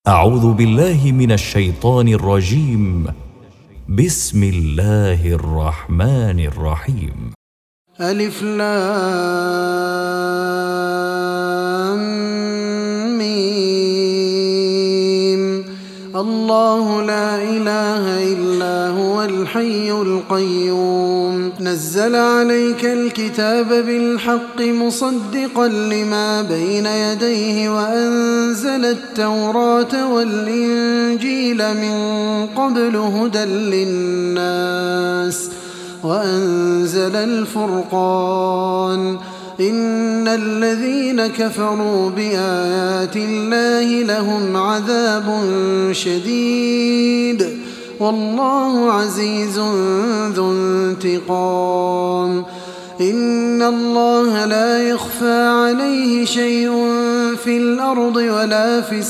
أعوذ بالله من الشيطان الرجيم. بسم الله الرحمن الرحيم. ألف لام ميم. الله لا إله إلا هو الحي القيوم. نزل عليك الكتاب بالحق مصدقا لما بين يديه وأنزل التوراة والإنجيل من قبل هدى للناس وأنزل الفرقان. إن الذين كفروا بآيات الله لهم عذاب شديد والله عزيز ذو انتقام. إن الله لا يخفى عليه شيء في الأرض ولا في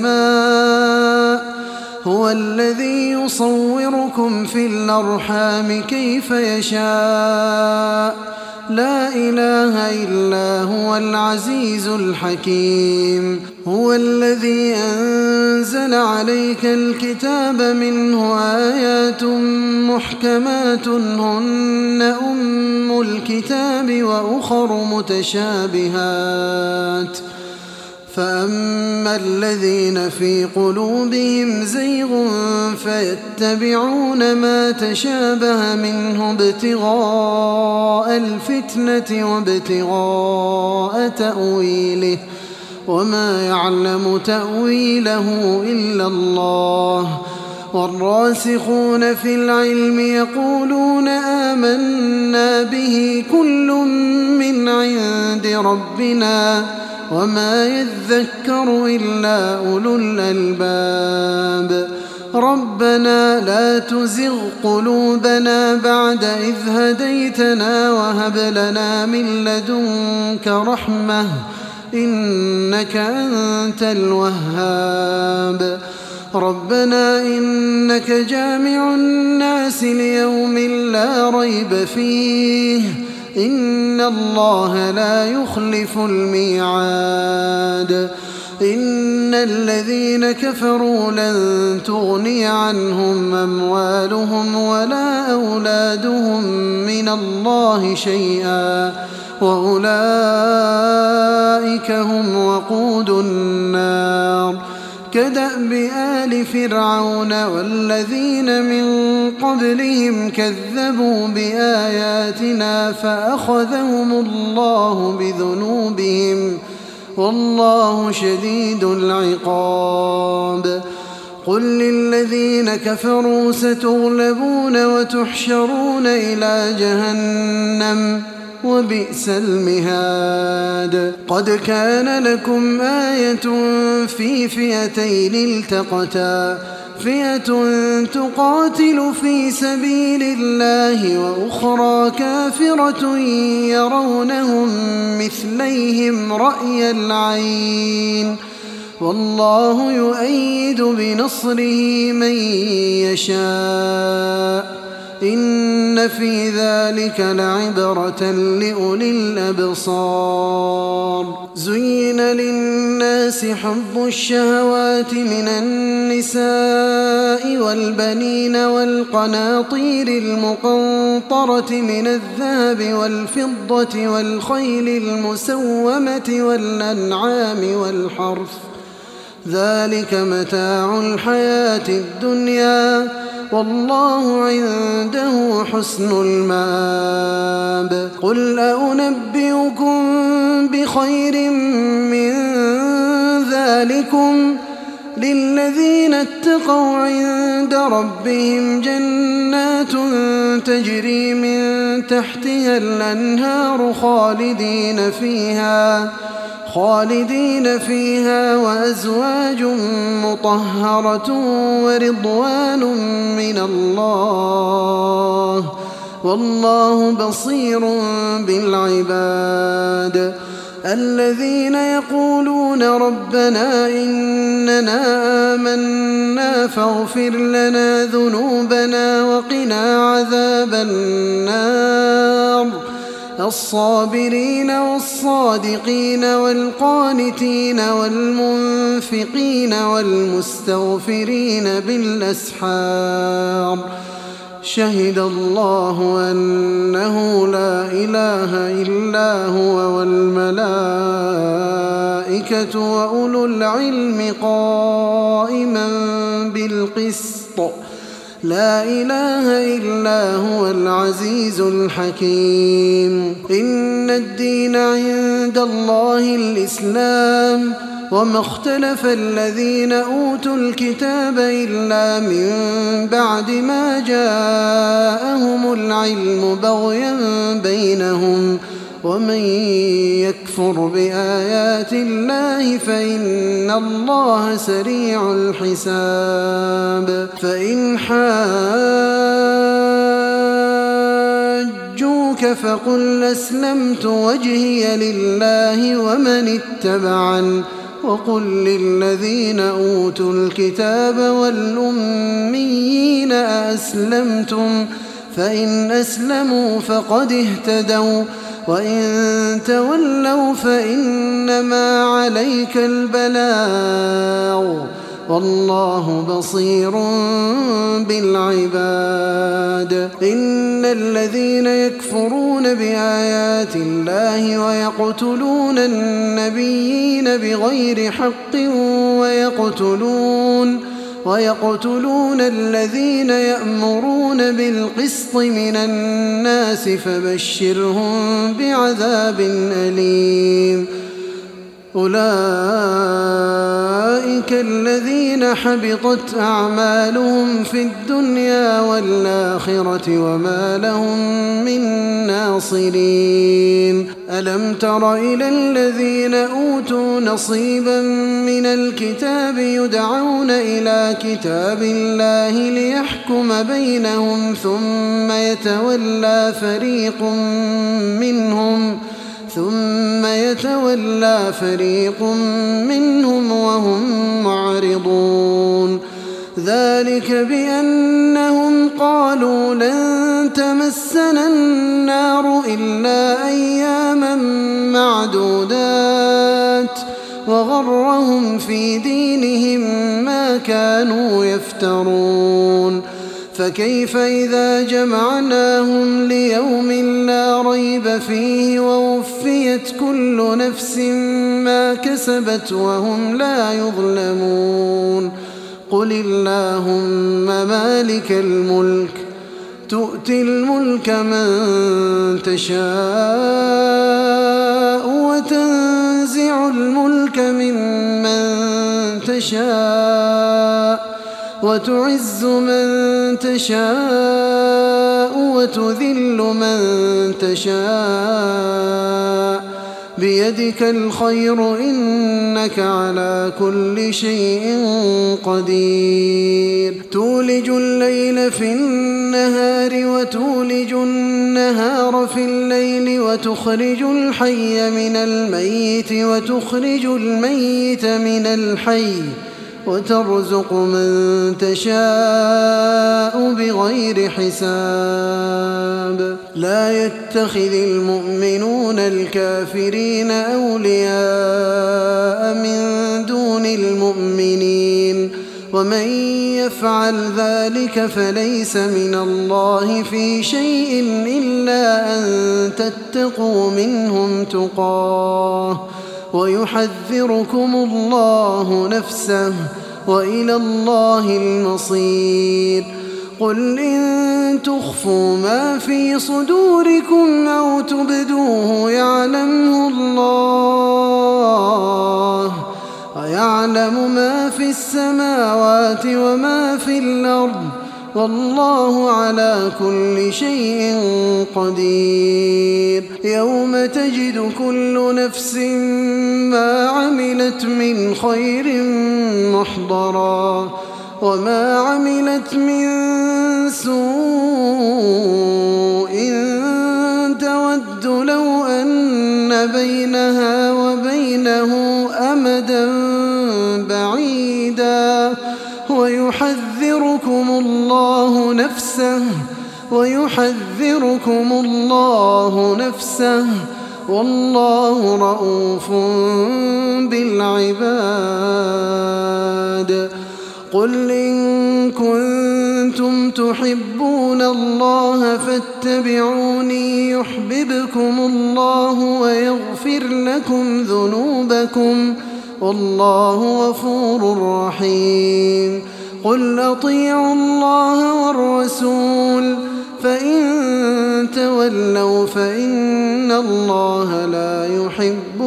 السماء. هو الذي يصوركم في الأرحام كيف يشاء. لا إله إلا هو العزيز الحكيم. هو الذي أنزل عليك الكتاب منه آيات محكمات هن أم الكتاب وأخر متشابهات. فأما الذين في قلوبهم زيغ فيتبعون ما تشابه منه ابتغاء الفتنة وابتغاء تأويله وما يعلم تأويله إلا الله. والراسخون في العلم يقولون آمنا به كل من عند ربنا وما يذكر إلا أولو الألباب. ربنا لا تزغ قلوبنا بعد إذ هديتنا وهب لنا من لدنك رحمة إنك أنت الوهاب. ربنا إنك جامع الناس ليوم لا ريب فيه إن الله لا يخلف الميعاد. إن الذين كفروا لن تغني عنهم أموالهم ولا أولادهم من الله شيئا وأولئك هم وقود النار. كدأب آل فرعون والذين من قبلهم كذبوا بآياتنا فأخذهم الله بذنوبهم والله شديد العقاب. قل للذين كفروا ستغلبون وتحشرون إلى جهنم وبئس المهاد. قد كان لكم آية في فئتين التقتا فئة تقاتل في سبيل الله وأخرى كافرة يرونهم مثليهم رأي العين والله يؤيد بنصره من يشاء. إن في ذلك لعبرة لأولي الأبصار. زين للناس حب الشهوات من النساء والبنين والقناطير المقنطرة من الذهب والفضة والخيل المسومة والأنعام والحرث ذلك متاع الحياة الدنيا والله عنده حسن المآب. قل أنبئكم بخير من ذلكم للذين اتقوا عند ربهم جنات تجري من تحتها الأنهار خالدين فيها وأزواج مطهرة ورضوان من الله والله بصير بالعباد. الذين يقولون ربنا إننا آمنا فاغفر لنا ذنوبنا وقنا عذاب النار الصابرين والصادقين والقانتين والمنفقين والمستغفرين بالأسحار شهد الله أنه لا إله إلا هو والملائكة وأولو العلم قائما بالقسط لا إله إلا هو العزيز الحكيم إن الدين عند الله الإسلام وما اختلف الذين أوتوا الكتاب إلا من بعد ما جاءهم العلم بغيا بينهم ومن يكفر بآيات الله فإن الله سريع الحساب فإن حاجوك فقل أسلمت وجهي لله ومن اتبعن وقل للذين أوتوا الكتاب والأميين أأسلمتم فإن أسلموا فقد اهتدوا وإن تولوا فإنما عليك البلاغ والله بصير بالعباد إن الذين يكفرون بآيات الله ويقتلون النبيين بغير حق ويقتلون الذين يأمرون بالقسط من الناس فبشرهم بعذاب أليم أولئك الذين حبطت أعمالهم في الدنيا والآخرة وما لهم من ناصرين ألم تر إلى الذين أوتوا نصيبا من الكتاب يدعون إلى كتاب الله ليحكم بينهم ثم يتولى فريق منهم وهم معرضون ذلك بأنهم قالوا لن تمسنا النار إلا أياما معدودات وغرهم في دينهم ما كانوا يفترون فكيف إذا جمعناهم ليوم لا ريب فيه ووفيت كل نفس ما كسبت وهم لا يظلمون قل اللهم مالك الملك تؤتي الملك من تشاء وتنزع الملك ممن تشاء وتعز من تشاء وتذل من تشاء بيدك الخير إنك على كل شيء قدير تولج الليل في النهار وتولج النهار في الليل وتخرج الحي من الميت وتخرج الميت من الحي وترزق من تشاء بغير حساب لا يتخذ المؤمنون الكافرين أولياء من دون المؤمنين ومن يفعل ذلك فليس من الله في شيء إلا أن تتقوا منهم تقاه ويحذركم الله نفسه وإلى الله المصير قل إن تخفوا ما في صدوركم أو تبدوه يعلمه الله ويعلم ما في السماوات وما في الأرض والله على كل شيء قدير يوم تجد كل نفس ما عملت من خير محضرا وما عملت من سوء تود لو أن بينها وبينه أمدا بعيدا ويحذركم الله نفسه ويحذركم الله نفسه والله رءوف بالعباد. قل إن كنتم تحبون الله فاتبعوني يحببكم الله ويغفر لكم ذنوبكم والله غفور رحيم. قل أطيعوا الله والرسول فإن تولوا فإن الله لا يحب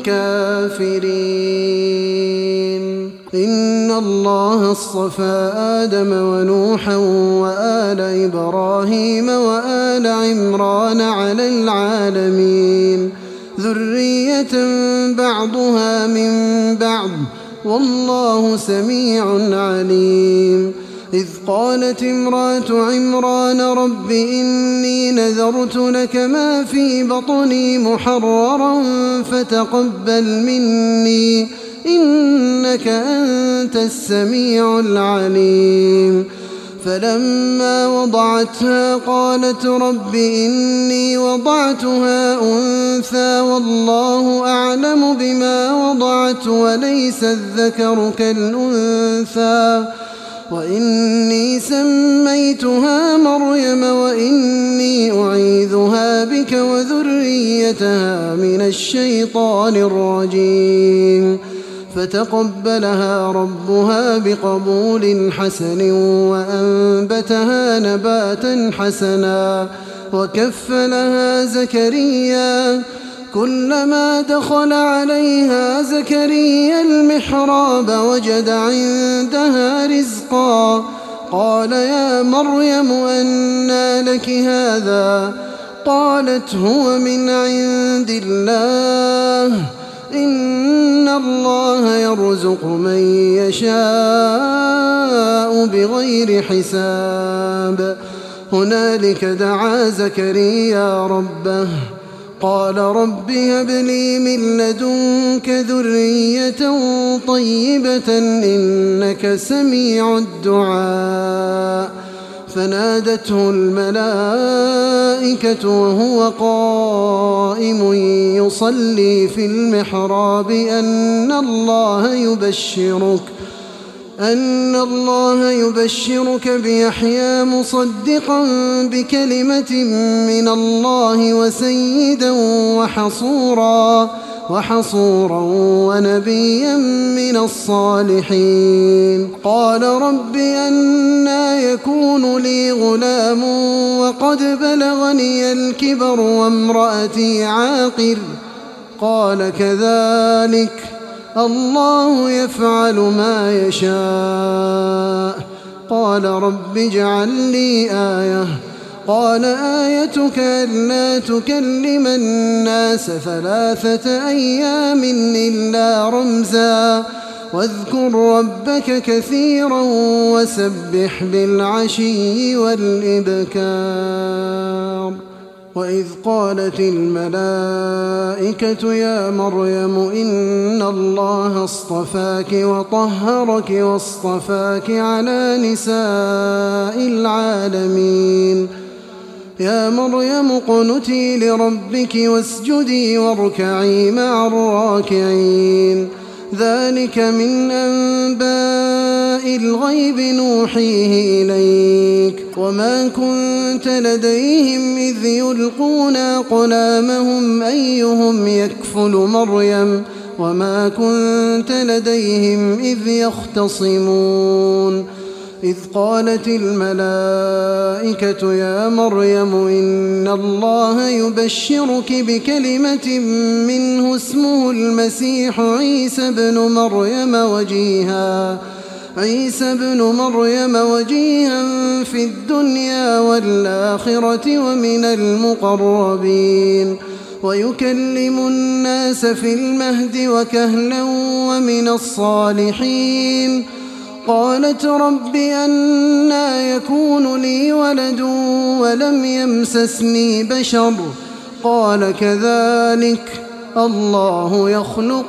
الكافرين. إن الله اصطفى آدم ونوحا وآل إبراهيم وآل عمران على العالمين ذرية بعضها من بعض والله سميع عليم. إذ قالت امرأة عمران رب إني نذرت لك ما في بطني محررا فتقبل مني إنك أنت السميع العليم. فلما وضعتها قالت رب إني وضعتها أنثى والله أعلم بما وضعت وليس الذكر كالأنثى وإني سميتها مريم وإني أعيذها بك وذريتها من الشيطان الرجيم. فتقبلها ربها بقبول حسن وأنبتها نباتا حسنا وكفلها زكريا. كلما دخل عليها زكريا المحراب وجد عندها رزقا قال يا مريم أنى لك هذا؟ قالت هو من عند الله إن الله يرزق من يشاء بغير حساب. هنالك دعا زكريا ربه قال رب هب لي من لدنك ذرية طيبة إنك سميع الدعاء. فنادته الملائكة وهو قائم يصلي في المحراب أن الله يبشرك بيحيى مصدقا بكلمة من الله وسيدا وحصورا ونبيا من الصالحين. قال رب أنى يكون لي غلام وقد بلغني الكبر وامرأتي عاقر؟ قال كذلك الله يفعل ما يشاء. قال رب اجعل لي آية. قال آيتك ألا تكلم الناس 3 أيام إلا رمزا واذكر ربك كثيرا وسبح بالعشي والإبكار. وإذ قالت الملائكة يا مريم إن الله اصطفاك وطهرك واصطفاك على نساء العالمين. يا مريم اقنتي لربك واسجدي واركعي مع الراكعين. ذلك من أنباء الغيب نوحيه إليك وما كنت لديهم إذ يلقون أقلامهم أيهم يكفل مريم وما كنت لديهم إذ يختصمون. إذ قالت الملائكة يا مريم إن الله يبشرك بكلمة منه اسمه المسيح عيسى ابن مريم وجيها في الدنيا والآخرة ومن المقربين ويكلم الناس في المهد وكهلا ومن الصالحين. قالت رب أنى يكون لي ولد ولم يمسسني بشر؟ قال كذلك الله يخلق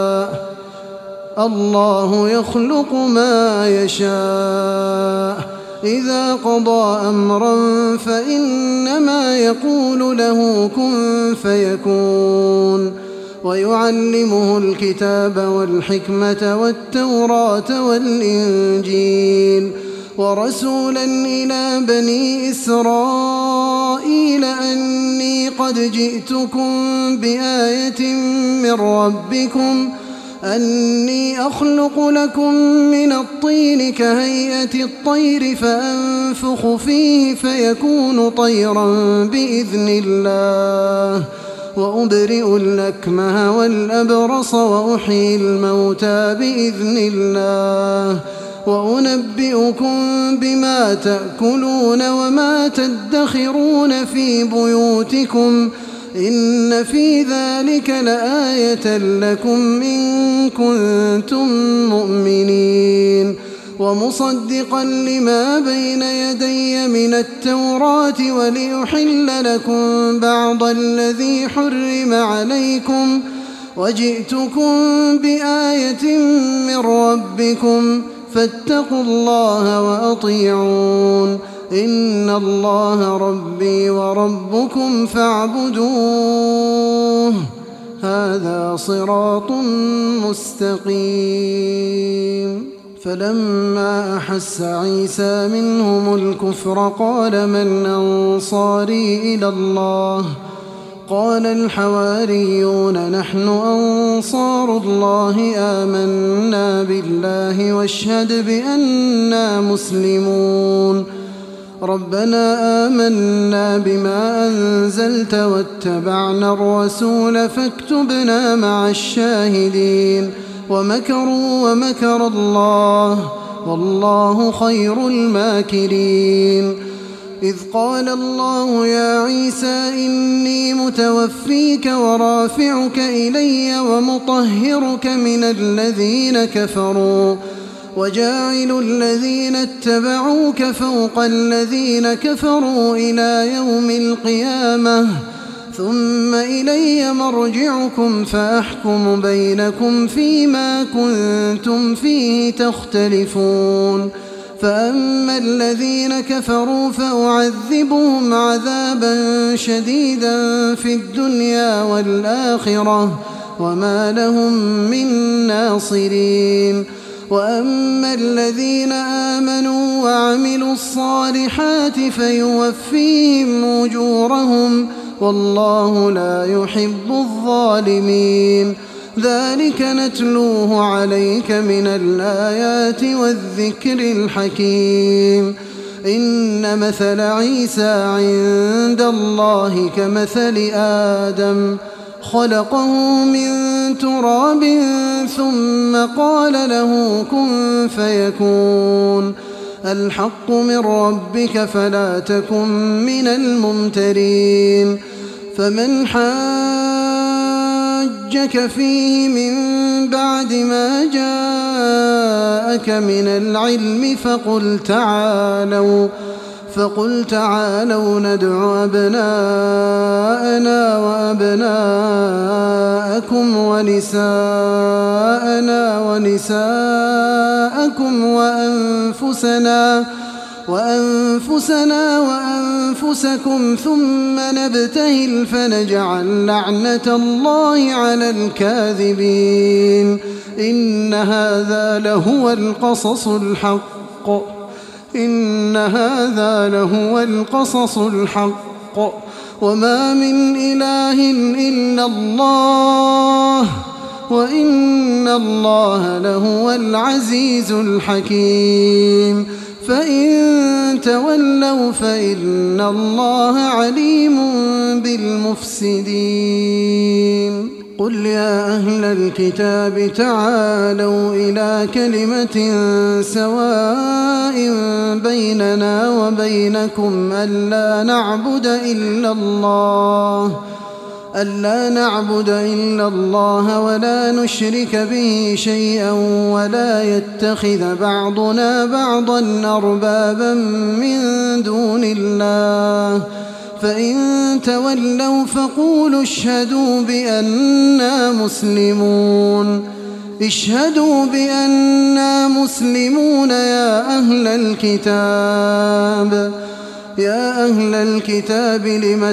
ما يشاء إذا قضى أمرا فإنما يقول له كن فيكون ويعلمه الكتاب والحكمة والتوراة والإنجيل ورسولا إلى بني إسرائيل أني قد جئتكم بآية من ربكم أني أخلق لكم من الطين كهيئة الطير فأنفخ فيه فيكون طيرا بإذن الله وأبرئ الأكمه والأبرص وأحيي الموتى بإذن الله وأنبئكم بما تأكلون وما تدخرون في بيوتكم إن في ذلك لآية لكم إن كنتم مؤمنين ومصدقا لما بين يدي من التوراة وليحل لكم بعض الذي حرم عليكم وجئتكم بآية من ربكم فاتقوا الله وأطيعون إن الله ربي وربكم فاعبدوه هذا صراط مستقيم فلما أحس عيسى منهم الكفر قال من أنصاري إلى الله قال الحواريون نحن أنصار الله آمنا بالله واشهد بأننا مسلمون ربنا آمنا بما أنزلت واتبعنا الرسول فاكتبنا مع الشاهدين ومكروا ومكر الله والله خير الماكرين إذ قال الله يا عيسى إني متوفيك ورافعك إلي ومطهرك من الذين كفروا وجاعل الذين اتبعوك فوق الذين كفروا إلى يوم القيامة ثم إلي مرجعكم فأحكم بينكم فيما كنتم فيه تختلفون فأما الذين كفروا فأعذبهم عذابا شديدا في الدنيا والآخرة وما لهم من ناصرين وأما الذين آمنوا وعملوا الصالحات فيوفيهم أجورهم والله لا يحب الظالمين ذلك نتلوه عليك من الآيات والذكر الحكيم إن مثل عيسى عند الله كمثل آدم خلقه من تراب ثم قال له كن فيكون الحق من ربك فلا تكن من الممترين فمن حاجك فيه من بعد ما جاءك من العلم فقل تعالوا ندع أبناءنا وأبناءكم ونساءنا ونساءكم وأنفسنا وأنفسكم ثم نبتهل فنجعل لعنة الله على الكاذبين إن هذا لهو القصص الحق وما من إله إلا الله وإن الله لهو العزيز الحكيم فإن تولوا فإن الله عليم بالمفسدين قل يا أهل الكتاب تعالوا إلى كلمة سواء بيننا وبينكم ألا نعبد إلا الله ولا نشرك به شيئا ولا يتخذ بعضنا بعضا أربابا من دون الله فإن تولوا فقولوا اشهدوا بأننا مسلمون المسلمون يا أهل الكتاب لم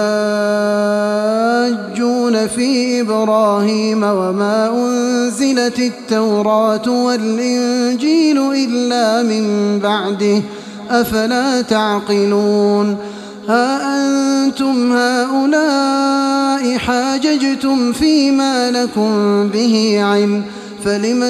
تحاجون في إبراهيم وما أنزلت التوراة والإنجيل إلا من بعده أفلا تعقلون ها أنتم هؤلاء حاججتم فيما لكم به علم فلم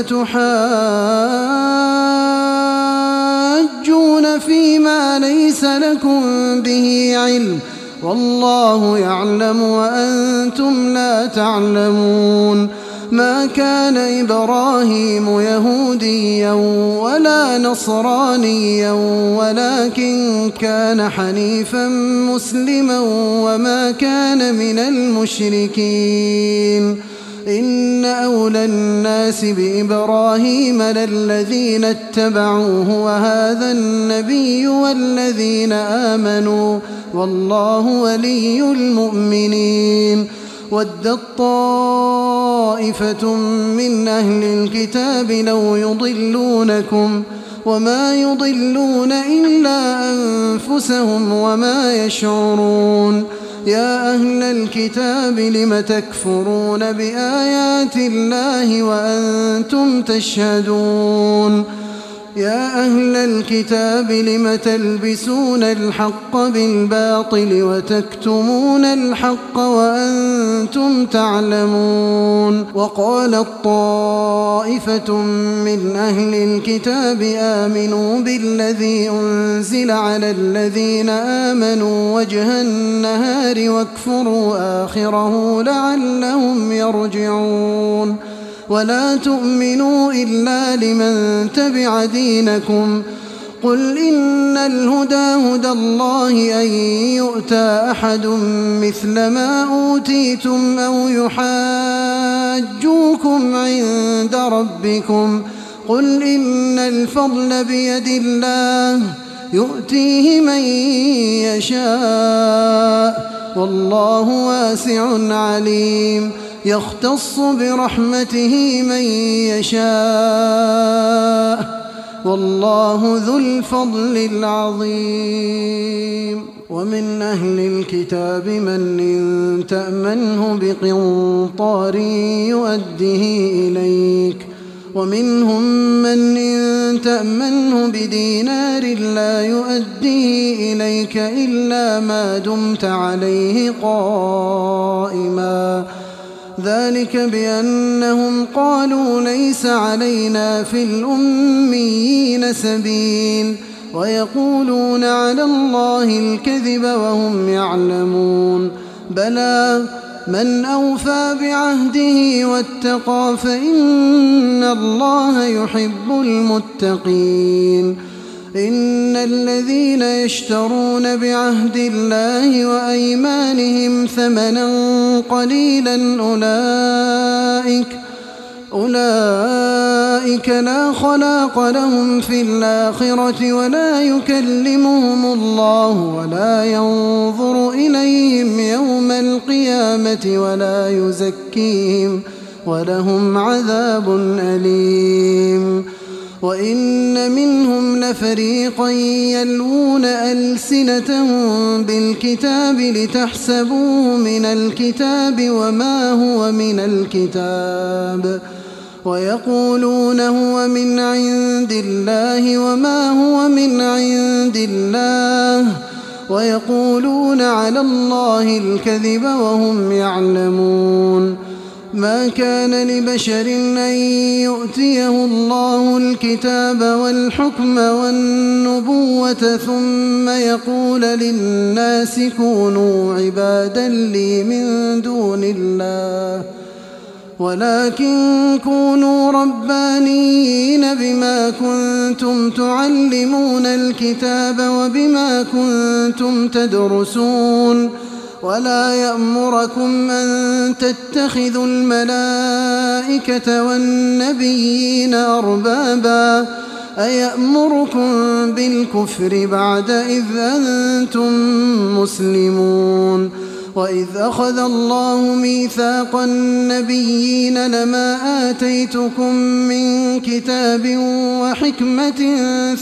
تحاجون فيما ليس لكم به علم والله يعلم وأنتم لا تعلمون ما كان إبراهيم يهوديا ولا نصرانيا ولكن كان حنيفا مسلما وما كان من المشركين إن أولى الناس بإبراهيم للذين اتبعوه وهذا النبي والذين آمنوا والله ولي المؤمنين ودت طائفة من أهل الكتاب لو يضلونكم وما يضلون إلا أنفسهم وما يشعرون يا أهل الكتاب لم تكفرون بآيات الله وأنتم تشهدون يا أهل الكتاب لم تلبسون الحق بالباطل وتكتمون الحق وأنتم تعلمون وقالت طائفة من أهل الكتاب آمنوا بالذي أنزل على الذين آمنوا وجه النهار واكفروا آخره لعلهم يرجعون ولا تؤمنوا إلا لمن تبع دينكم قل إن الهدى هدى الله أن يؤتى أحد مثل ما أوتيتم أو يحاجوكم عند ربكم قل إن الفضل بيد الله يؤتيه من يشاء والله واسع عليم يختص برحمته من يشاء والله ذو الفضل العظيم ومن أهل الكتاب من إن تأمنه بقنطار يؤده إليك ومنهم من إن تأمنه بدينار لا يؤديه إليك إلا ما دمت عليه قائما ذلك بأنهم قالوا ليس علينا في الأميين سبيل ويقولون على الله الكذب وهم يعلمون بلى من أوفى بعهده واتقى فإن الله يحب المتقين إن الذين يشترون بعهد الله وأيمانهم ثمنا قليلا أولئك لا خلاق لهم في الآخرة ولا يكلمهم الله ولا ينظر إليهم يوم القيامة ولا يزكيهم ولهم عذاب أليم وإن منهم لفريقا يلوون ألسنتهم بالكتاب لتحسبوه من الكتاب وما هو من الكتاب ويقولون هو من عند الله وما هو من عند الله ويقولون على الله الكذب وهم يعلمون ما كان لبشر أن يؤتيه الله الكتاب والحكم والنبوة ثم يقول للناس كونوا عبادا لي من دون الله ولكن كونوا ربانيين بما كنتم تعلمون الكتاب وبما كنتم تدرسون ولا يأمركم أن تتخذوا الملائكة والنبيين أربابا أيأمركم بالكفر بعد إذ أنتم مسلمون وإذ أخذ الله ميثاق النبيين لما آتيتكم من كتاب وحكمة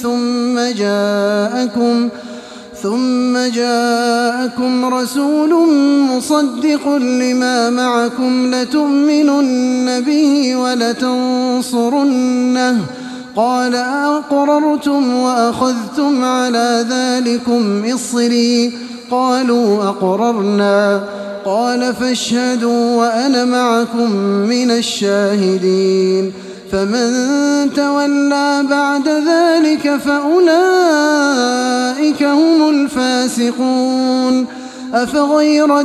ثم جاءكم رسول مصدق لما معكم لتؤمنن به ولتنصرنه قال أقررتم وأخذتم على ذلكم إصري قالوا أقررنا قال فاشهدوا وأنا معكم من الشاهدين فمن تولى بعد ذلك فأولئك هم الفاسقون أفغير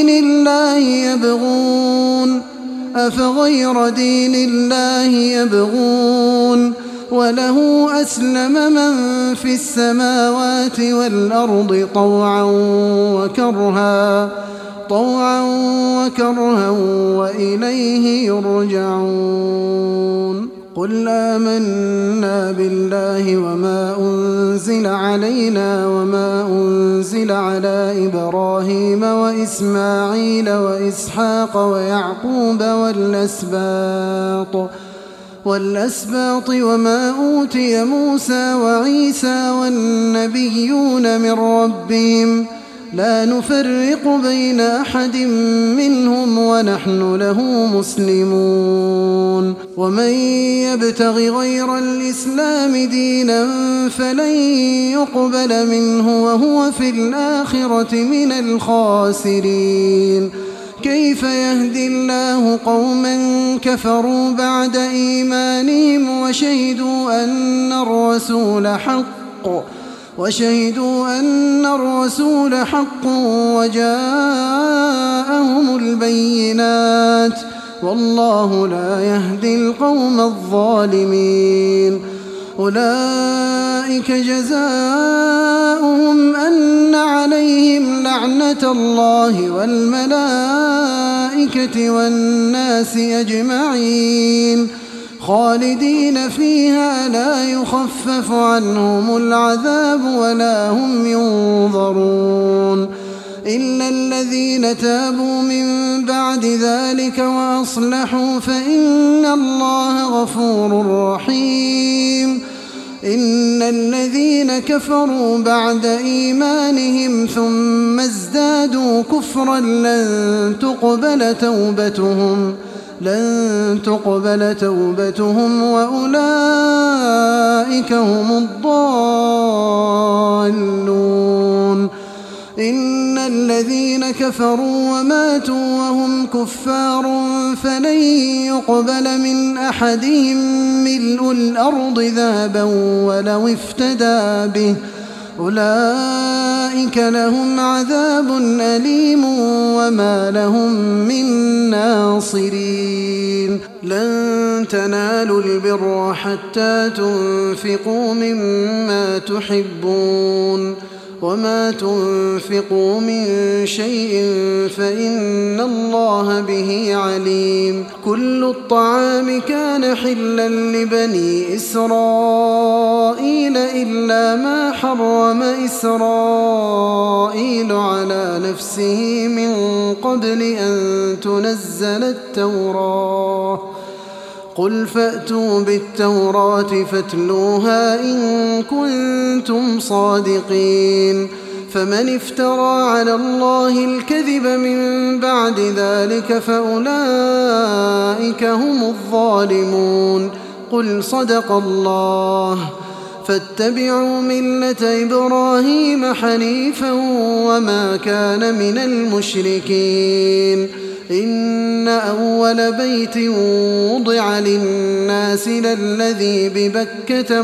دين الله يبغون وله أسلم من في السماوات والأرض طوعا وكرها وإليه يرجعون قل آمنا بالله وما أنزل علينا وما أنزل على إبراهيم وإسماعيل وإسحاق ويعقوب والأسباط وما أوتي موسى وعيسى والنبيون من ربهم لا نفرق بين أحد منهم ونحن له مسلمون ومن يبتغ غير الإسلام دينا فلن يقبل منه وهو في الآخرة من الخاسرين كيف يهدي الله قوما كفروا بعد إيمانهم وشهدوا أن الرسول حق وجاءهم البينات والله لا يهدي القوم الظالمين أولئك جزاؤهم أن عليهم لعنة الله والملائكة والناس أجمعين خالدين فيها لا يخفف عنهم العذاب ولا هم ينظرون إلا الذين تابوا من بعد ذلك وأصلحوا فإن الله غفور رحيم إن الذين كفروا بعد إيمانهم ثم ازدادوا كفرا لن تقبل توبتهم وأولئك هم الضالون إن الذين كفروا وماتوا وهم كفار فلن يقبل من أحدهم ملء الأرض ذهبا ولو افتدى به أولئك لهم عذاب أليم وما لهم من ناصرين لن تنالوا البر حتى تنفقوا مما تحبون وما تنفقوا من شيء فإن الله به عليم كل الطعام كان حلا لبني إسرائيل إلا ما حرم إسرائيل على نفسه من قبل أن تنزل التوراة قل فأتوا بالتوراة فاتلوها إن كنتم صادقين فمن افترى على الله الكذب من بعد ذلك فأولئك هم الظالمون قل صدق الله فاتبعوا ملة إبراهيم حنيفا وما كان من المشركين إن أول بيت وضع للناس للذي ببكة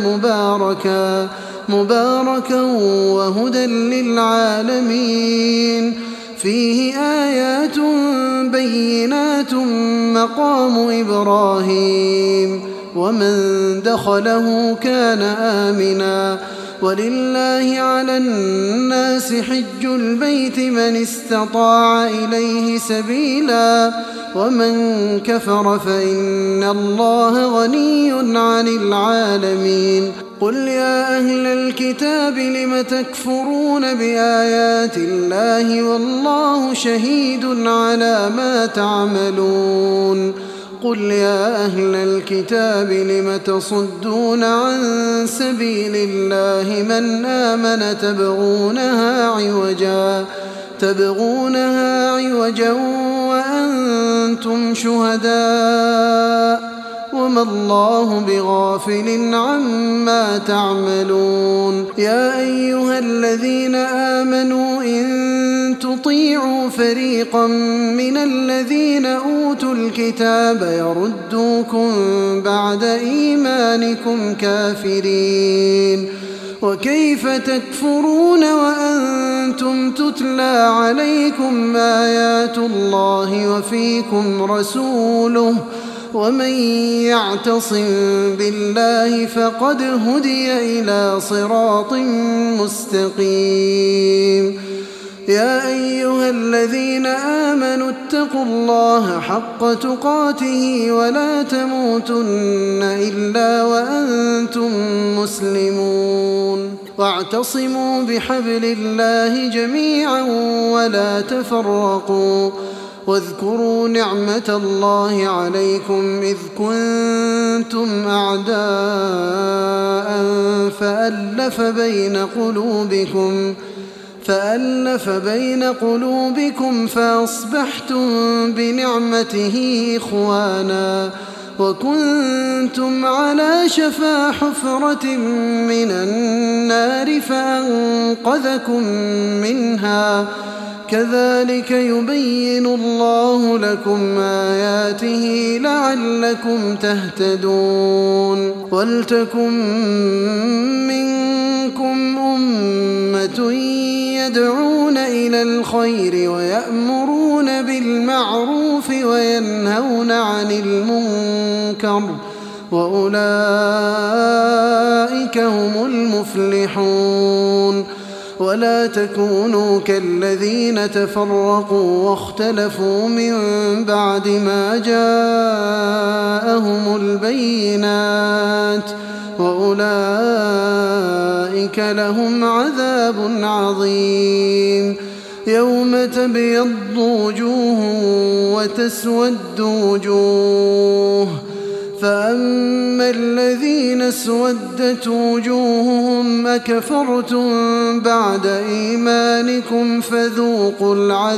مباركا وهدى للعالمين فيه آيات بينات مقام إبراهيم ومن دخله كان آمنا ولله على الناس حج البيت من استطاع إليه سبيلا ومن كفر فإن الله غني عن العالمين قل يا أهل الكتاب لم تكفرون بآيات الله والله شهيد على ما تعملون قل يا أهل الكتاب لم تصدون عن سبيل الله من آمن تبغونها عوجا وأنتم شهداء وما الله بغافل عما تعملون يا أيها الذين آمنوا إن تطيعوا فريقا من الذين أوتوا الكتاب يردوكم بعد إيمانكم كافرين وكيف تكفرون وأنتم تتلى عليكم آيات الله وفيكم رسوله ومن يعتصم بالله فقد هدي إلى صراط مستقيم يا أيها الذين آمنوا اتقوا الله حق تقاته ولا تموتن إلا وأنتم مسلمون واعتصموا بحبل الله جميعا ولا تفرقوا واذكروا نعمة الله عليكم إذ كنتم أعداء فألف بين قلوبكم فأصبحتم بنعمته إخوانا وكنتم على شفا حفرة من النار فأنقذكم منها كذلك يبين الله لكم آياته لعلكم تهتدون ولتكن منكم أمة يدعون إلى الخير ويأمرون بالمعروف وينهون عن المنكر وأولئك هم المفلحون ولا تكونوا كالذين تفرقوا واختلفوا من بعد ما جاءهم البينات وأولئك لهم عذاب عظيم يوم تبيض وجوه وتسود وجوه فأما الذين اسودت وجوههم أكفرتم بعد إيمانكم فذوقوا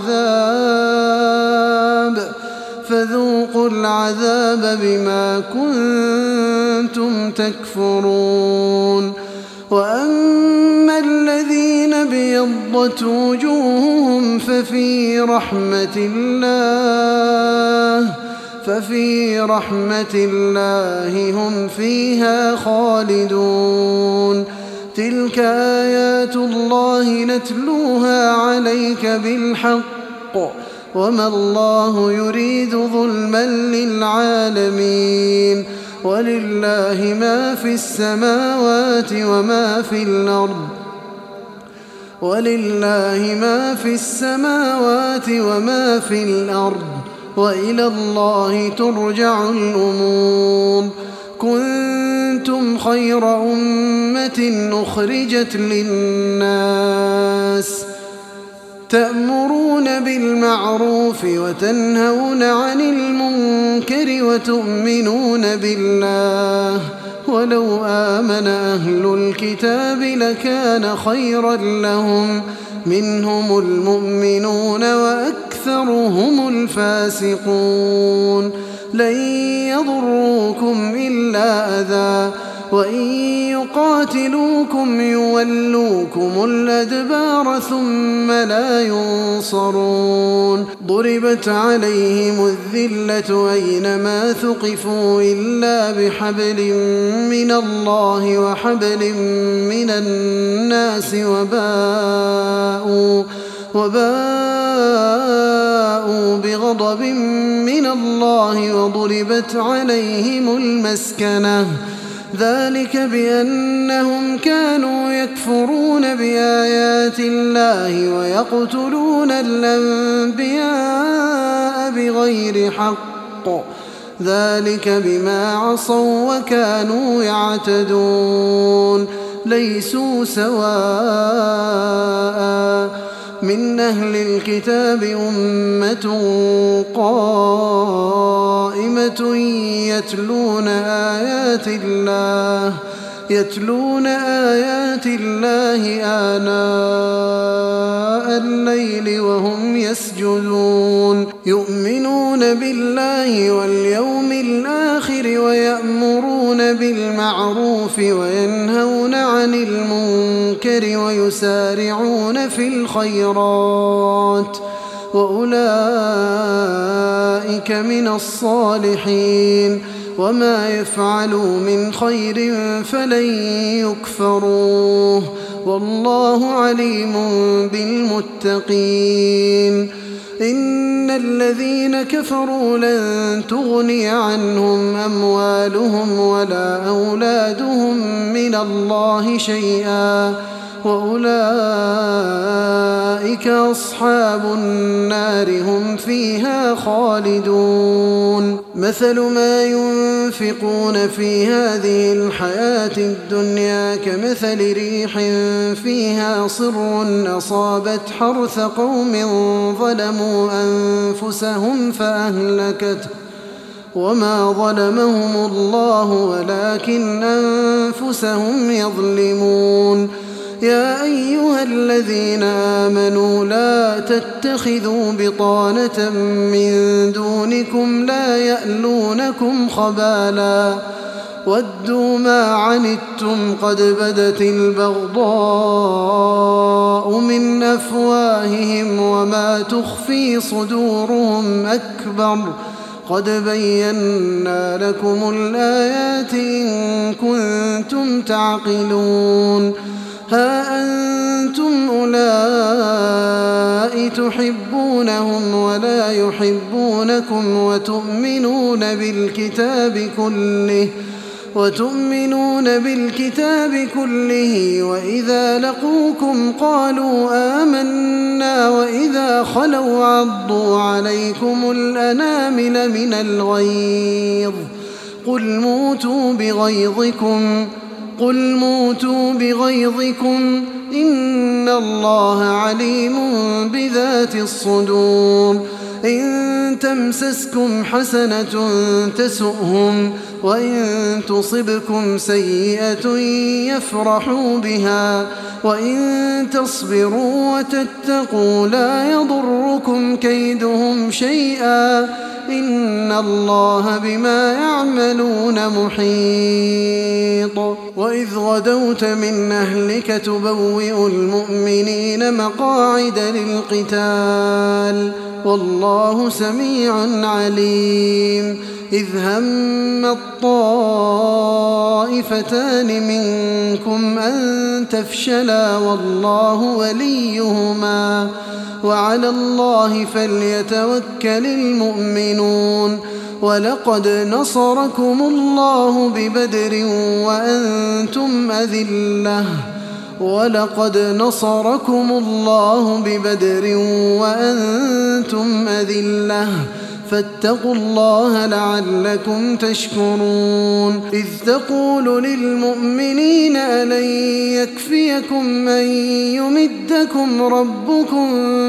العذاب بما كنتم تكفرون وأما الذين بيضت وجوههم ففي رحمة الله هم فيها خالدون تلك آيات الله نتلوها عليك بالحق وما الله يريد ظلما للعالمين ولله ما في السماوات وما في الأرض وإلى الله ترجع الأمور كنتم خير أمة أخرجت للناس تأمرون بالمعروف وتنهون عن المنكر وتؤمنون بالله ولو آمن أهل الكتاب لكان خيرا لهم منهم المؤمنون وأكثرهم الفاسقون لن يضروكم إلا أذى وإن يقاتلوكم يولوكم الأدبار ثم لا ينصرون ضربت عليهم الذلة أينما ثقفوا إلا بحبل من الله وحبل من الناس وباءوا بغضب من الله وضربت عليهم المسكنة ذلك بأنهم كانوا يكفرون بآيات الله ويقتلون الأنبياء بغير حق ذلك بما عصوا وكانوا يعتدون ليسوا سواء من أهل الكتاب أمة قائمة يتلون آيات الله آناء الليل وهم يسجدون يؤمنون بالله واليوم الآخر ويأمرون بالمعروف وينهون عن المنكر ويسارعون في الخيرات وأولئك من الصالحين وما يفعلوا من خير فلن يكفروه والله عليم بالمتقين إن الذين كفروا لن تغني عنهم أموالهم ولا أولادهم من الله شيئا وأولئك أصحاب النار هم فيها خالدون مثل ما ينفقون في هذه الحياة الدنيا كمثل ريح فيها صر أصابت حرث قوم ظلموا أنفسهم فأهلكته وما ظلمهم الله ولكن أنفسهم يظلمون يا أيها الذين آمنوا لا تتخذوا بطانة من دونكم لا يألونكم خبالا ودوا ما عنتم قد بدت البغضاء من أفواههم وما تخفي صدورهم أكبر قد بينا لكم الآيات إن كنتم تعقلون ها أنتم أولئك تحبونهم ولا يحبونكم وتؤمنون بالكتاب كله وإذا لقوكم قالوا آمنا وإذا خلوا عضوا عليكم الأنامل من الغيظ قل موتوا بغيظكم إن الله عليم بذات الصدور إن تمسسكم حسنة تسؤهم وإن تصبكم سيئة يفرحوا بها وإن تصبروا وتتقوا لا يضركم كيدهم شيئا إن الله بما يعملون محيط وإذ غدوت من أهلك تبوئ المؤمنين مقاعد للقتال والله سميع عليم إذ هم الطائفتان منكم أن تفشلا والله وليهما وعلى الله فليتوكل المؤمنون ولقد نصركم الله ببدر وأنتم أذلة فاتقوا الله لعلكم تشكرون إذ تقول للمؤمنين ألن يكفيكم أن يمدكم ربكم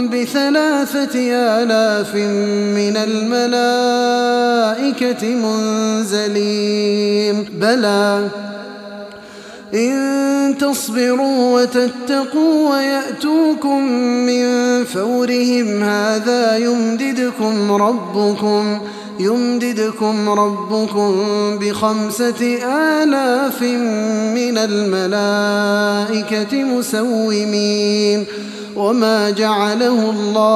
ب3,000 من الملائكة منزلين بلى إن تصبروا وتتقوا ويأتوكم من فورهم هذا يمددكم ربكم ب5,000 من الملائكة مسومين وما جعله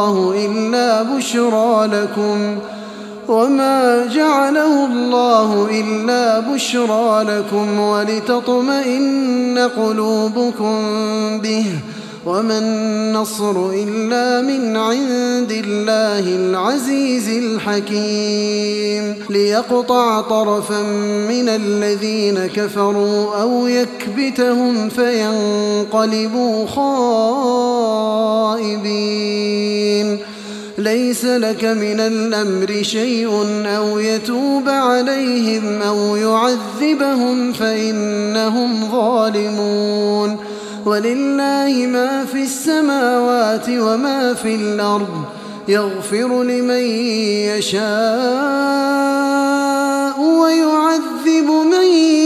الله إلا بشرى لكم ولتطمئن قلوبكم به وما النصر إلا من عند الله العزيز الحكيم ليقطع طرفا من الذين كفروا أو يكبتهم فينقلبوا خائبين ليس لك من الأمر شيء أو يتوب عليهم أو يعذبهم فإنهم ظالمون ولله ما في السماوات وما في الأرض يغفر لمن يشاء ويعذب من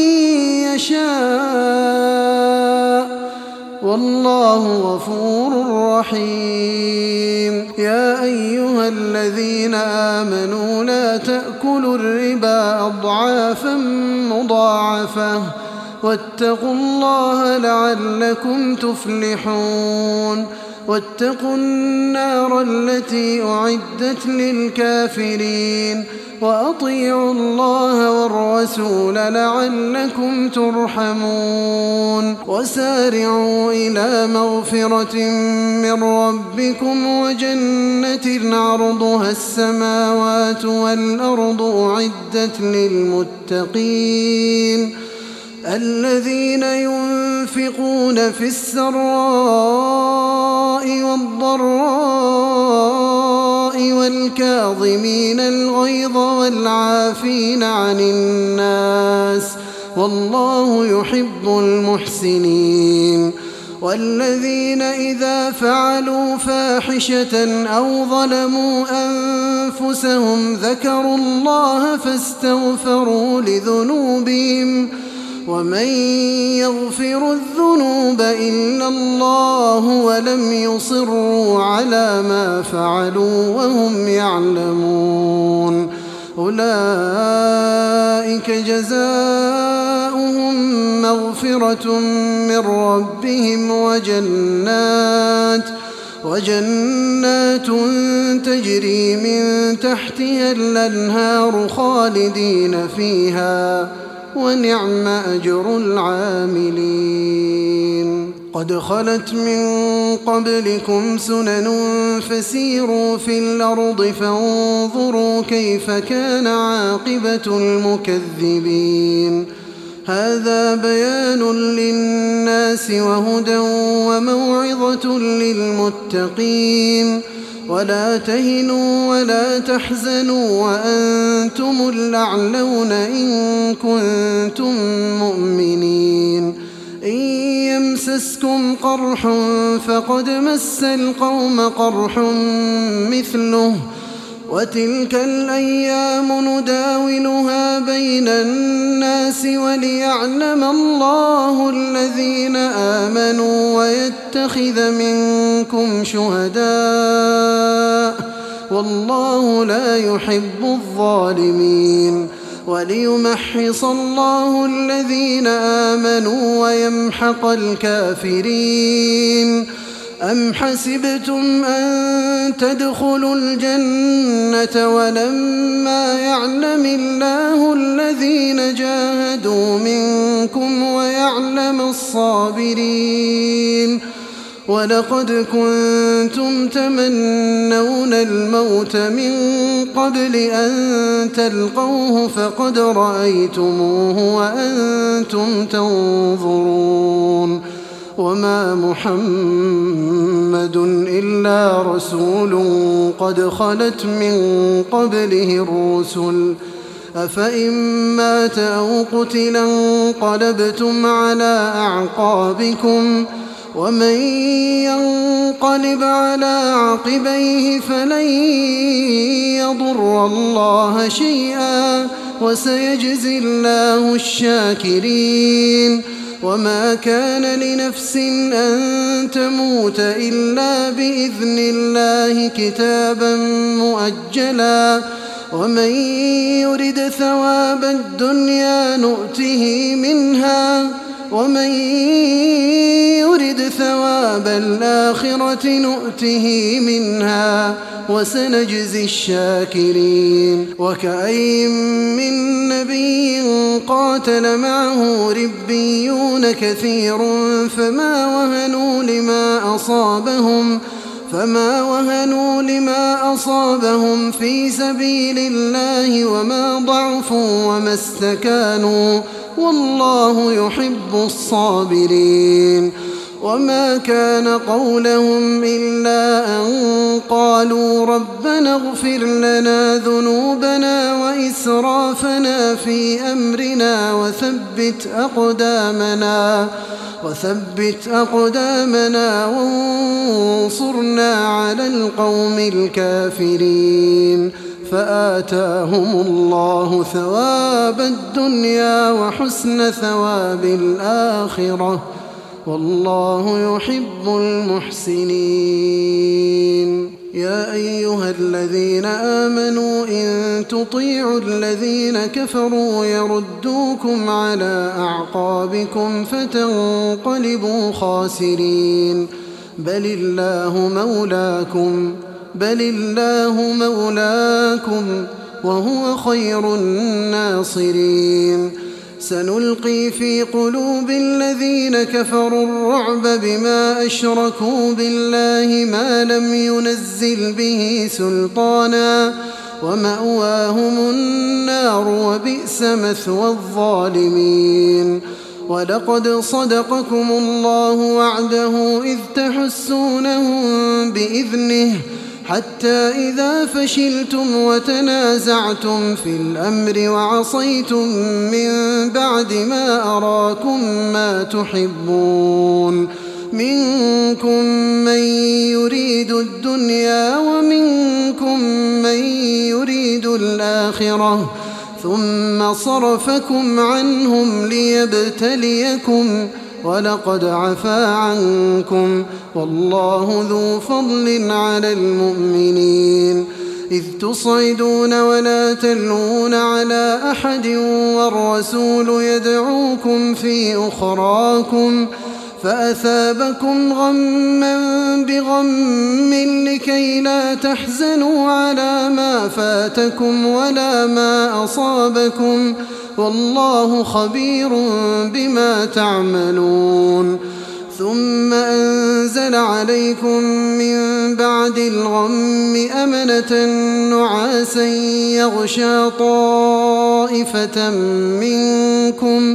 يشاء والله غفور رحيم يا أيها الذين آمنوا لا تأكلوا الربا أضعافا مضاعفة واتقوا الله لعلكم تفلحون واتقوا النار التي أعدت للكافرين وأطيعوا الله والرسول لعلكم ترحمون وسارعوا إلى مغفرة من ربكم وجنة عرضها السماوات والأرض أعدت للمتقين الذين ينفقون في السراء والضراء والكاظمين الغيظ والعافين عن الناس والله يحب المحسنين والذين إذا فعلوا فاحشة أو ظلموا أنفسهم ذكروا الله فاستغفروا لذنوبهم ومن يغفر الذنوب إلا الله ولم يصروا على ما فعلوا وهم يعلمون أولئك جزاؤهم مغفرة من ربهم وجنات تجري من تحتها الأنهار خالدين فيها ونعم أجر العاملين قد خلت من قبلكم سنن فسيروا في الأرض فانظروا كيف كان عاقبة المكذبين هذا بيان للناس وهدى وموعظة للمتقين ولا تهنوا ولا تحزنوا وأنتم الأعلون إن كنتم مؤمنين إن يمسسكم قرح فقد مس القوم قرح مثله وتلك الأيام نداولها بين الناس وليعلم الله الذين آمنوا ويتخذ منكم شهداء والله لا يحب الظالمين وليمحص الله الذين آمنوا ويمحق الكافرين أم حسبتم أن تدخلوا الجنة ولما يعلم الله الذين جاهدوا منكم ويعلم الصابرين ولقد كنتم تمنون الموت من قبل أن تلقوه فقد رأيتموه وأنتم تنظرون وما محمد إلا رسول قد خلت من قبله الرسل أفإن مات أو قتل انقلبتم على أعقابكم ومن ينقلب على عقبيه فلن يضر الله شيئا وسيجزي الله الشاكرين وما كان لنفس أن تموت إلا بإذن الله كتابا مؤجلا ومن يرد ثواب الدنيا نؤته منها ومن يرد ثواب الآخرة نؤته منها وسنجزي الشاكرين وكأين من نبي قاتل معه ربيون كثير فما وهنوا لما أصابهم في سبيل الله وما ضعفوا وما استكانوا والله يحب الصابرين وما كان قولهم إلا أن قالوا ربنا اغفر لنا ذنوبنا وإسرافنا في أمرنا وثبت أقدامنا وانصرنا على القوم الكافرين فآتاهم الله ثواب الدنيا وحسن ثواب الآخرة والله يحب المحسنين. يا أيها الذين آمنوا إن تطيعوا الذين كفروا يردوكم على أعقابكم فتنقلبوا خاسرين. بل الله مولاكم وهو خير الناصرين. سنلقي في قلوب الذين كفروا الرعب بما أشركوا بالله ما لم ينزل به سلطانا ومأواهم النار وبئس مثوى الظالمين. ولقد صدقكم الله وعده إذ تحسونهم بإذنه حتى إذا فشلتم وتنازعتم في الأمر وعصيتم من بعد ما أراكم ما تحبون منكم من يريد الدنيا ومنكم من يريد الآخرة ثم صرفكم عنهم ليبتليكم ولقد عفا عنكم والله ذو فضل على المؤمنين. إذ تصعدون ولا تلوون على أحد والرسول يدعوكم في أخراكم فأثابكم غما بغم لكي لا تحزنوا على ما فاتكم ولا ما أصابكم والله خبير بما تعملون. ثم أنزل عليكم من بعد الغم أمنة نعاسا يغشى طائفة منكم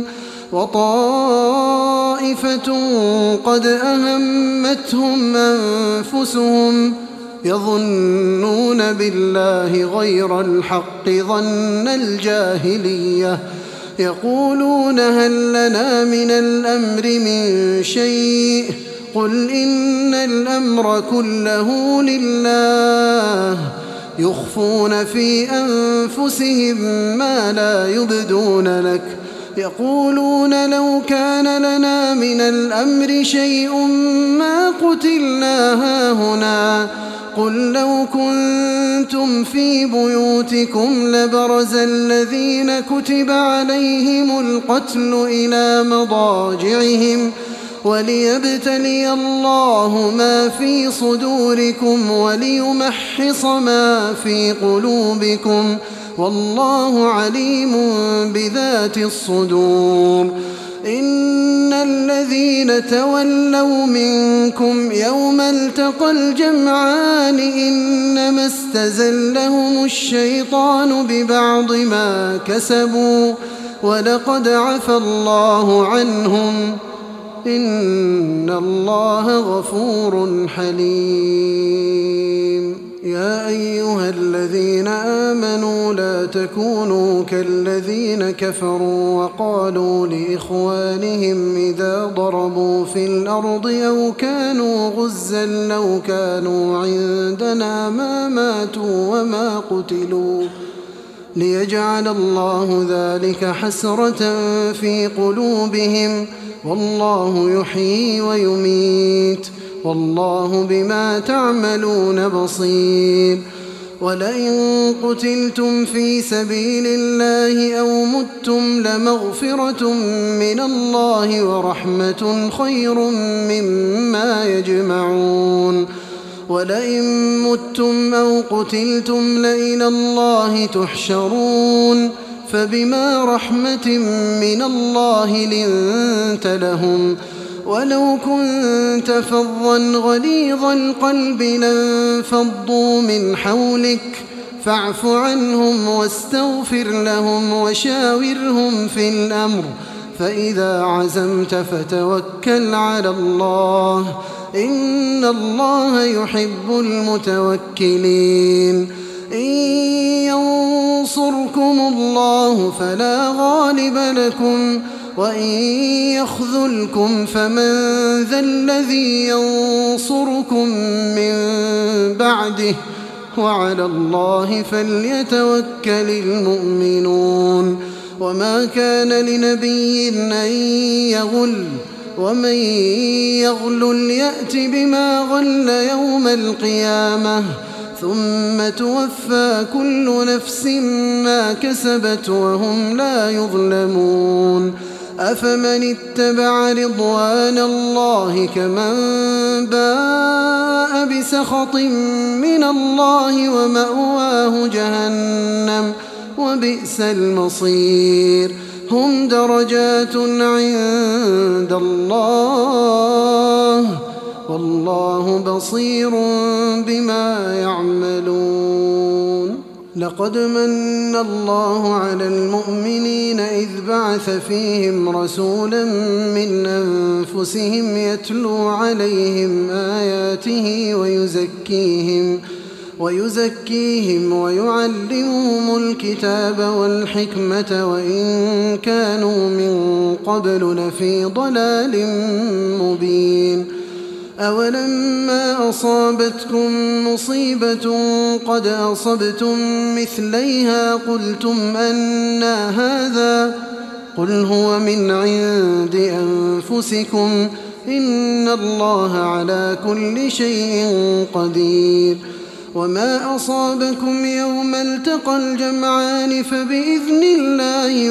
وطائفة قد أهمتهم أنفسهم يظنون بالله غير الحق ظن الجاهلية يقولون هل لنا من الأمر من شيء قل إن الأمر كله لله يخفون في أنفسهم ما لا يبدون لك يقولون لو كان لنا من الأمر شيء ما قتلنا هاهنا قل لو كنتم في بيوتكم لبرز الذين كتب عليهم القتل إلى مضاجعهم وليبتلي الله ما في صدوركم وليمحص ما في قلوبكم والله عليم بذات الصدور. إن الذين تولوا منكم يوم التقى الجمعان إنما استزلهم الشيطان ببعض ما كسبوا ولقد عفى الله عنهم إن الله غفور حليم. يا أيها الذين آمنوا لا تكونوا كالذين كفروا وقالوا لإخوانهم إذا ضربوا في الأرض أو كانوا غزا لو كانوا عندنا ما ماتوا وما قتلوا ليجعل الله ذلك حسرة في قلوبهم والله يحيي ويميت والله بما تعملون بصير. ولئن قتلتم في سبيل الله أو متم لمغفرة من الله ورحمة خير مما يجمعون. ولئن متم أو قتلتم لإلى الله تحشرون فبما رحمة من الله لنت لهم ولو كنت فظا غليظ القلب لانفضوا من حولك فاعف عنهم واستغفر لهم وشاورهم في الأمر فإذا عزمت فتوكل على الله إن الله يحب المتوكلين إن ينصركم الله فلا غالب لكم وإن يخذلكم فمن ذا الذي ينصركم من بعده وعلى الله فليتوكل المؤمنون وما كان لنبي أن يغل ومن يغلل يأت بما غل يوم القيامة ثم توفى كل نفس ما كسبت وهم لا يظلمون أفمن اتبع رضوان الله كمن باء بسخط من الله ومأواه جهنم وبئس المصير هم درجات عند الله والله بصير بما يعملون لقد من الله على المؤمنين إذ بعث فيهم رسولا من أنفسهم يتلو عليهم آياته ويزكيهم ويعلمهم الكتاب والحكمة وإن كانوا من قبل لفي ضلال مبين أولما أصابتكم مصيبة قد أصبتم مثليها قلتم أنى هذا قل هو من عند أنفسكم إن الله على كل شيء قدير وما أصابكم يوم التقى الجمعان فبإذن الله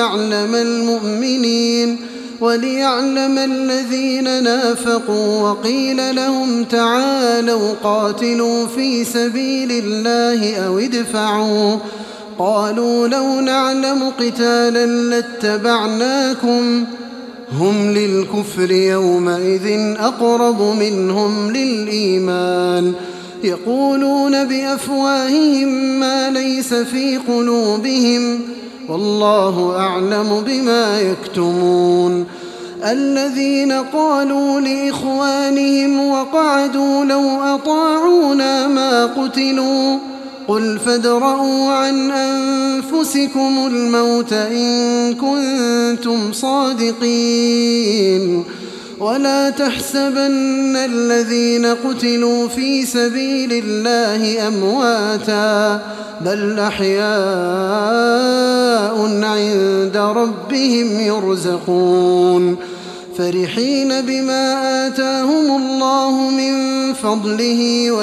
وليعلم الذين نافقوا وقيل لهم تعالوا قاتلوا في سبيل الله أو ادفعوا قالوا لو نعلم قتالا لاتبعناكم هم للكفر يومئذ أقرب منهم للإيمان يقولون بأفواههم ما ليس في قلوبهم والله أعلم بما يكتمون الذين قالوا لإخوانهم وقعدوا لو أطاعونا ما قتلوا قل فادرءوا عن أنفسكم الموت إن كنتم صادقين ولا تحسبن الذين قتلوا في سبيل الله أمواتا بل أحياء عند ربهم يرزقون فرحين بما آتاهم الله من فضله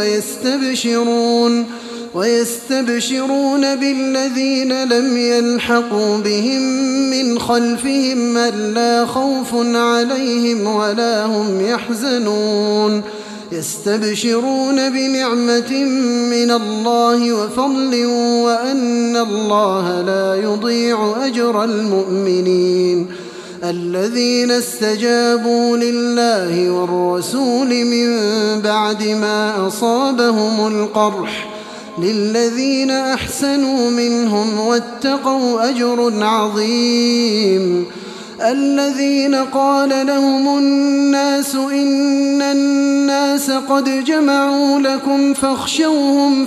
ويستبشرون بالذين لم يلحقوا بهم من خلفهم ألا خوف عليهم ولا هم يحزنون يستبشرون بنعمة من الله وفضل وأن الله لا يضيع أجر المؤمنين الذين استجابوا لله والرسول من بعد ما أصابهم القرح للذين أحسنوا منهم واتقوا أجر عظيم الذين قال لهم الناس إن الناس قد جمعوا لكم فاخشوهم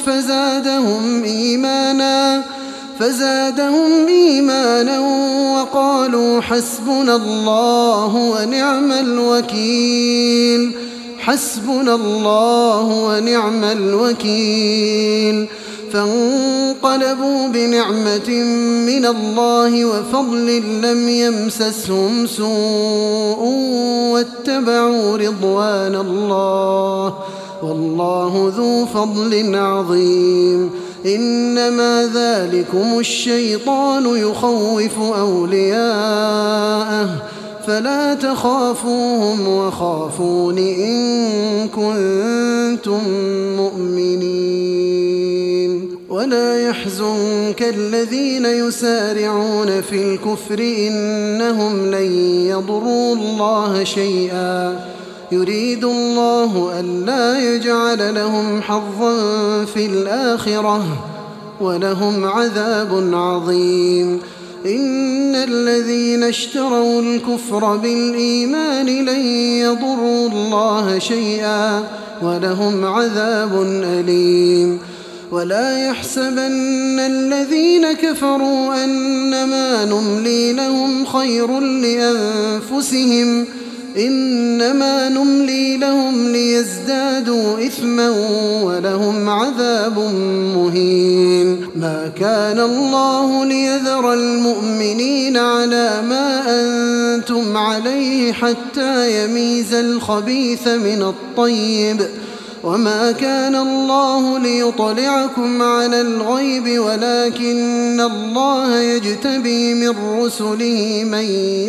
فزادهم إيمانا وقالوا حسبنا الله ونعم الوكيل فانقلبوا بنعمة من الله وفضل لم يمسسهم سوء واتبعوا رضوان الله والله ذو فضل عظيم إنما ذلكم الشيطان يخوف أولياءه فلا تخافوهم وخافون إن كنتم مؤمنين ولا يحزنك الذين يسارعون في الكفر إنهم لن يضروا الله شيئا يريد الله ألا يجعل لهم حظا في الآخرة ولهم عذاب عظيم إن الذين اشتروا الكفر بالإيمان لن يضروا الله شيئا ولهم عذاب أليم. ولا يحسبن الذين كفروا أنما نملي لهم خير لأنفسهم إنما نملي لهم ليزدادوا إثما ولهم عذاب مهين. ما كان الله ليذر المؤمنين على ما أنتم عليه حتى يميز الخبيث من الطيب، وما كان الله ليطلعكم على الغيب ولكن الله يجتبي من رسله من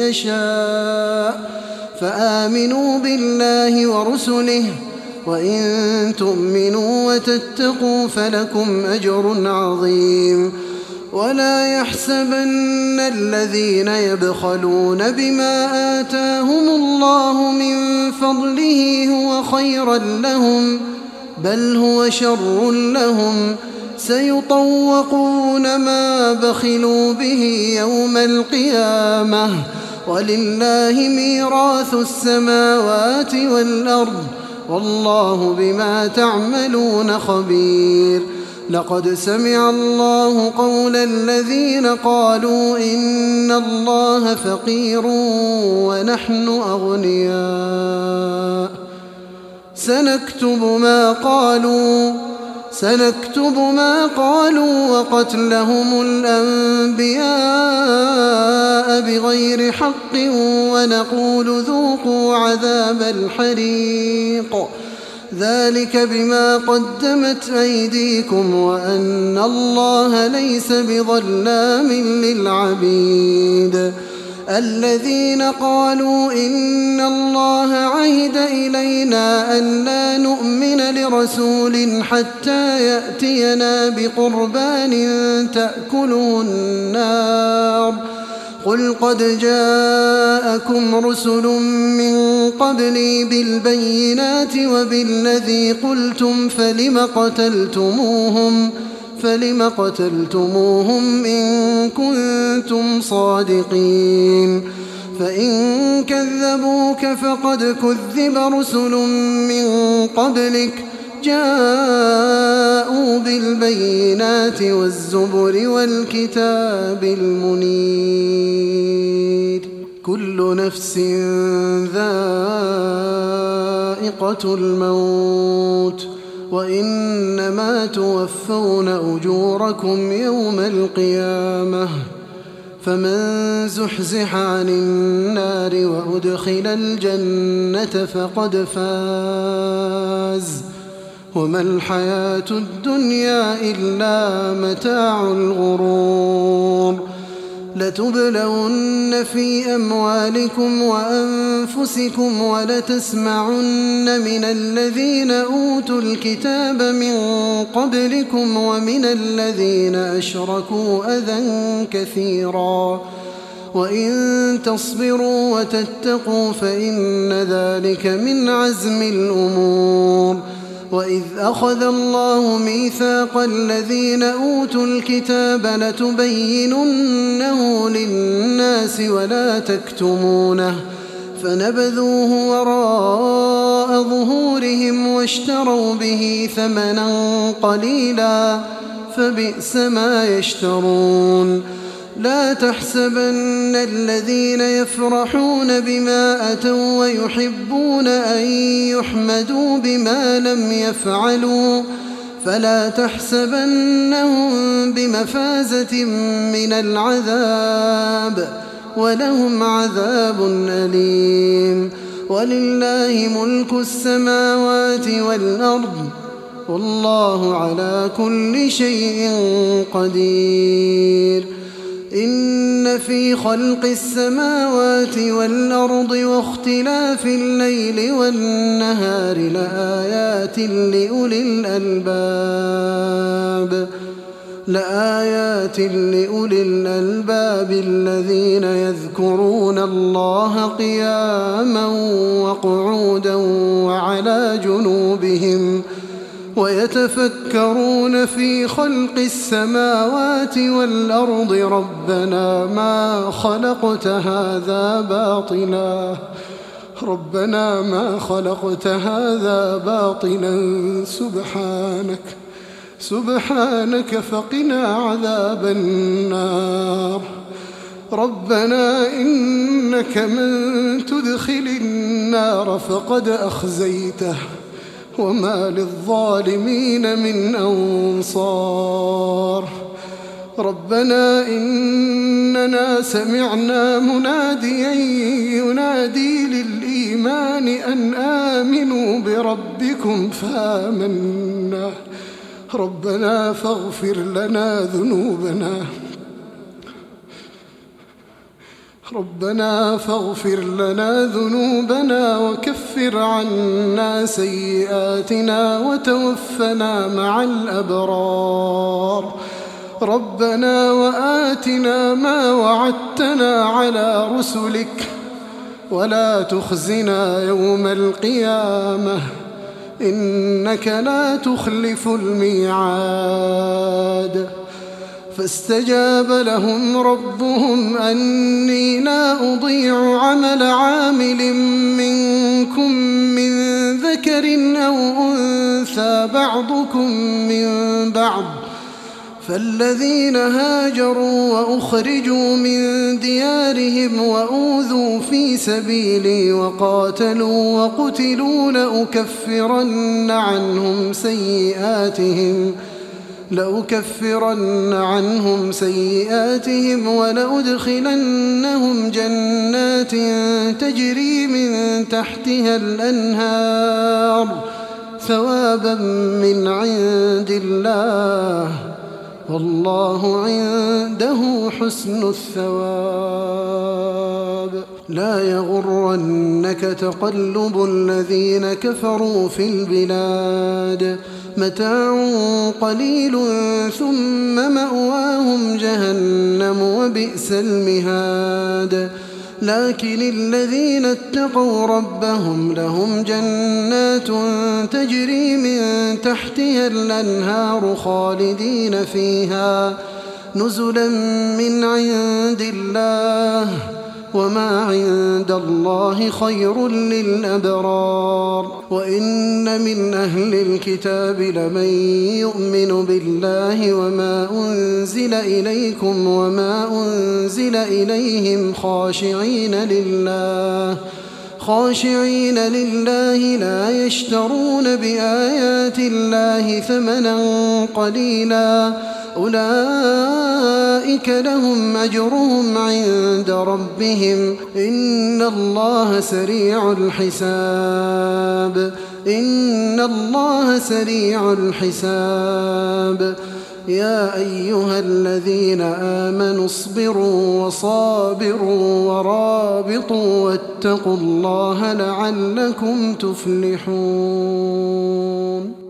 يشاء، فآمنوا بالله ورسله، وإن تؤمنوا وتتقوا فلكم أجر عظيم. ولا يحسبن الذين يبخلون بما آتاهم الله من فضله هو خيرا لهم، بل هو شر لهم، سيطوقون ما بخلوا به يوم القيامة، ولله ميراث السماوات والأرض، والله بما تعملون خبير. لقد سمع الله قول الذين قالوا إن الله فقير ونحن أغنياء، سنكتب ما قالوا وقتلهم الأنبياء بغير حق ونقول ذوقوا عذاب الحريق، ذلك بما قدمت أيديكم وأن الله ليس بظلام للعبيد. الذين قالوا إن الله عهد إلينا أن لا نؤمن لرسول حتى يأتينا بقربان تأكله النار، قل قد جاءكم رسل من قبلي بالبينات وبالذي قلتم فلم قتلتموهم إن كنتم صادقين. فإن كذبوك فقد كذب رسل من قبلك جاءوا بالبينات والزبر والكتاب المنير. كل نفس ذائقة الموت، وإنما توفون أجوركم يوم القيامة، فمن زحزح عن النار وأدخل الجنة فقد فاز، وما الحياة الدنيا إلا متاع الغرور. لتبلون في أموالكم وأنفسكم ولتسمعن من الذين أوتوا الكتاب من قبلكم ومن الذين أشركوا أذى كثيرا، وإن تصبروا وتتقوا فإن ذلك من عزم الأمور. وإذ أخذ الله ميثاق الذين أوتوا الكتاب لتبيننه للناس ولا تكتمونه، فنبذوه وراء ظهورهم واشتروا به ثمنا قليلا، فبئس ما يشترون. لا تحسبن الذين يفرحون بما أتوا ويحبون أن يحمدوا بما لم يفعلوا، فلا تحسبنهم بمفازة من العذاب، ولهم عذاب أليم. ولله ملك السماوات والأرض، والله على كل شيء قدير. إن في خلق السماوات والأرض واختلاف الليل والنهار لآيات لأولي الألباب الذين يذكرون الله قياما وقعودا وعلى جنوبهم ويتفكرون في خلق السماوات والأرض ربنا ما خلقت هذا باطلا سبحانك فقنا عذاب النار. ربنا إنك من تدخل النار فقد أخزيته وما للظالمين من أنصار. ربنا إننا سمعنا مناديا ينادي للإيمان أن آمنوا بربكم فآمنا. ربنا فاغفر لنا ذنوبنا وكفر عنا سيئاتنا وتوفنا مع الأبرار. ربنا وآتنا ما وعدتنا على رسلك ولا تخزنا يوم القيامة إنك لا تخلف الميعاد. فاستجاب لهم ربهم أني لا أضيع عمل عامل منكم من ذكر أو أنثى بعضكم من بعض. فالذين هاجروا وأخرجوا من ديارهم وأوذوا في سبيلي وقاتلوا وقتلوا لأكفرن عنهم سيئاتهم ولأدخلنهم جنات تجري من تحتها الأنهار ثوابا من عند الله والله عنده حسن الثواب. لا يغرنك تقلب الذين كفروا في البلاد متاع قليل ثم مأواهم جهنم وبئس المهاد. لكن الذين اتقوا ربهم لهم جنات تجري من تحتها الأنهار خالدين فيها نزلا من عند الله وما عند الله خير للأبرار. وإن من أهل الكتاب لمن يؤمن بالله وما أنزل إليكم وما أنزل إليهم خاشعين لله لا يشترون بآيات الله ثمنا قليلا أولئك لهم أجرهم عند ربهم إن الله سريع الحساب. يا أيها الذين آمنوا اصبروا وصابروا ورابطوا واتقوا الله لعلكم تفلحون.